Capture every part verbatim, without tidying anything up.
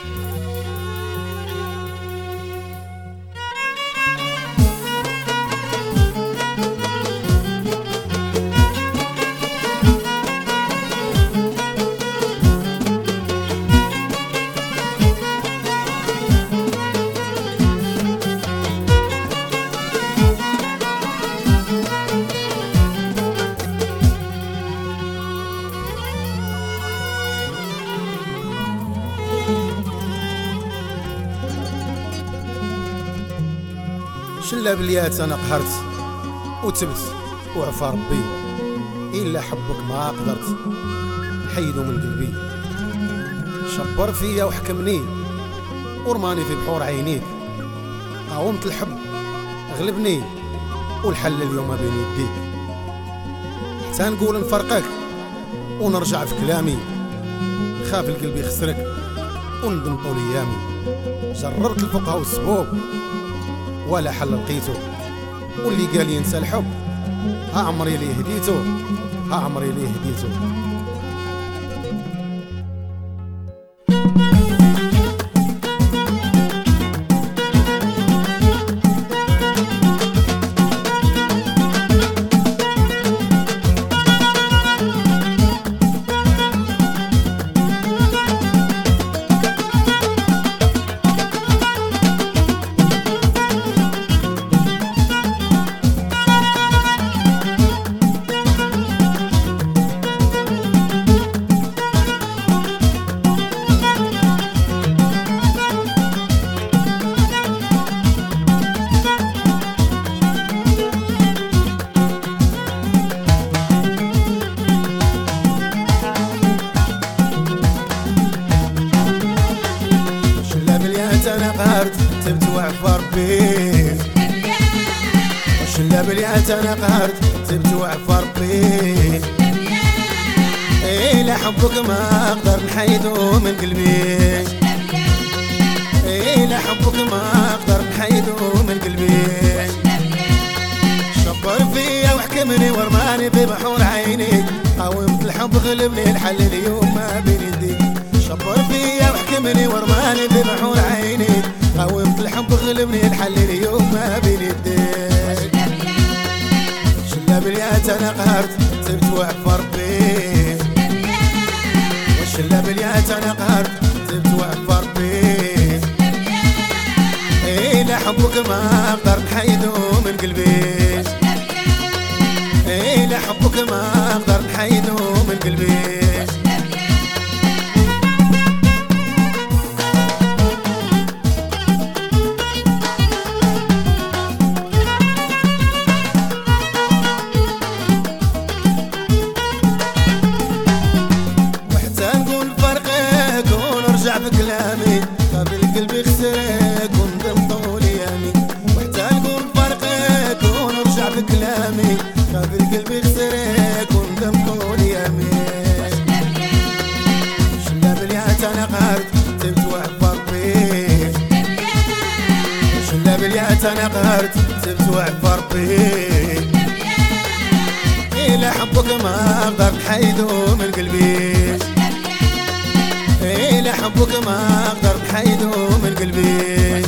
شلا بليات انا قهرت وتبت وعفى ربي، الا حبك ما قدرت نحيدو من قلبي. شبر فيا وحكمني ورماني في بحور عينيك، قاومت الحب غلبني والحل اليوم بين يديك. حتى نقول نفرقك ونرجع في كلامي، خاف القلب يخسرك وندم طول ايامي. جربت الفقه والسبوب ولا حل لقيته، واللي قال ينسى الحب ها عمري ليه هديته، ها عمري ليه هديته. انا قهرت تبت وعفى ربي، وشلا بليات انا قهرت تبت وعفى ربي. إلا حبك ما اقدر نحيدو من قلبي، إلا حبك ما اقدر نحيدو من قلبي. شبر فيا وحكمني ورماني في بحور عينيك، قاومت الحب غلبني الحل اليوم ما بين يديك. شبر فيا وحكمني ورماني في بحور عينيك، قاومت الحب غلبني الحل اليوم ما بين يديك. شلا بليات انا قهرت تبت وعفى ربي، وشلا بليات انا قهرت تبت وعفى ربي. إلا حبك ما اقدر نحيدو من قلبي، إلا حبك ما اقدر نحيدو من قلبي. بكلامي قبل قلبي خسرك وندم طول ايامي، وحتى نقول فرقك ونرجع بكلامي قبل قلبي خسرك وندم طول ايامي. شلا بليات انا قهرت تبت وعفى ربي، شلا بليات انا قهرت تبت وعفى ربي. إلا حبك ما اقدر نحيدو من قلبي، إلا حبك ما اقدر نحيدو من قلبي.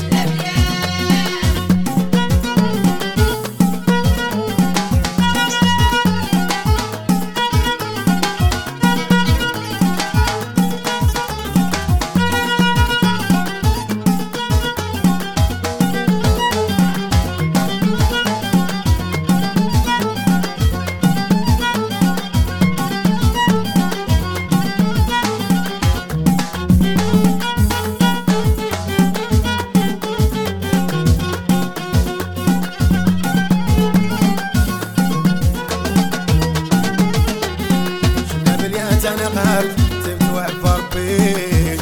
انا قهرت تبت وعفى ربي،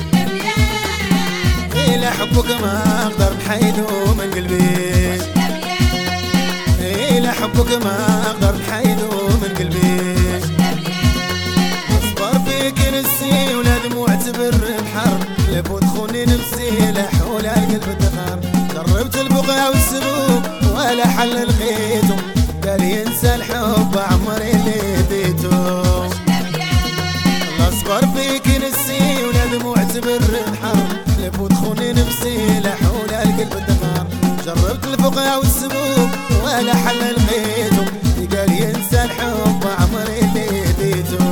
إلا حبك ما اقدر نحيدو من قلبي، إلا حبك ما اقدر نحيدو من قلبي. اصبر فيك نسي ولا دموع تبر بحر، لابد خوني نفسي لا حول القلب تغار. جربت البقى والسلوك ولا حل لقيته، قال ينسى الحب عمري اللي ديته. اصبر فيك نسي ولا دموع تبر بحر، البغا والسبوب ولا حل لقيته قال ينسى الحب عمري اللي ديته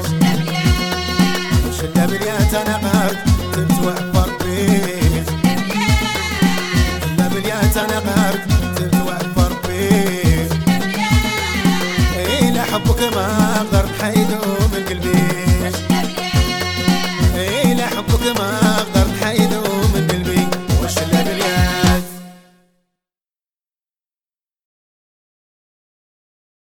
شلة بليات انا قهرت كنت وعفر بيه شلة بليات انا